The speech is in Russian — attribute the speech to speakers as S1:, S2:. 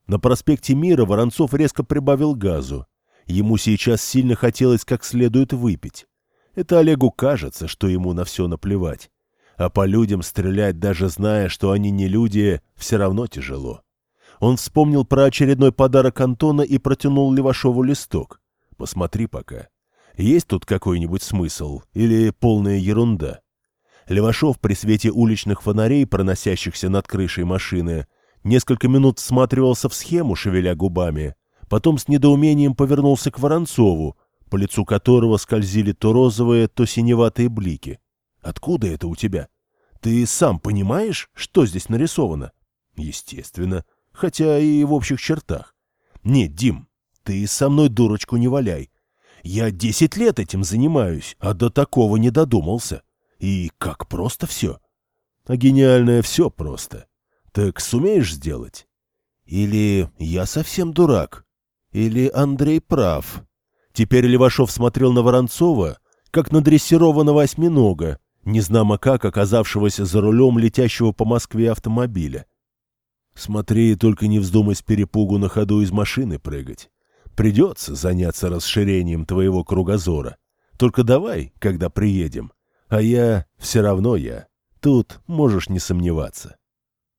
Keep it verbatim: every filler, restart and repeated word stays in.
S1: На проспекте Мира Воронцов резко прибавил газу. Ему сейчас сильно хотелось как следует выпить. Это Олегу кажется, что ему на все наплевать. А по людям стрелять, даже зная, что они не люди, все равно тяжело. Он вспомнил про очередной подарок Антона и протянул Левашову листок. «Посмотри пока. Есть тут какой-нибудь смысл или полная ерунда?» Левашов при свете уличных фонарей, проносящихся над крышей машины, несколько минут всматривался в схему, шевеля губами, потом с недоумением повернулся к Воронцову, по лицу которого скользили то розовые, то синеватые блики. «Откуда это у тебя? Ты сам понимаешь, что здесь нарисовано?» «Естественно, хотя и в общих чертах». «Нет, Дим, ты со мной дурочку не валяй. Я десять лет этим занимаюсь, а до такого не додумался. И как просто все». «А гениальное все просто. Так сумеешь сделать? Или я совсем дурак? Или Андрей прав?» Теперь Левашов смотрел на Воронцова, как на дрессированного осьминога, незнамо как оказавшегося за рулем летящего по Москве автомобиля. «Смотри, только не вздумай с перепугу на ходу из машины прыгать. Придется заняться расширением твоего кругозора. Только давай, когда приедем. А я все равно я. Тут можешь не сомневаться».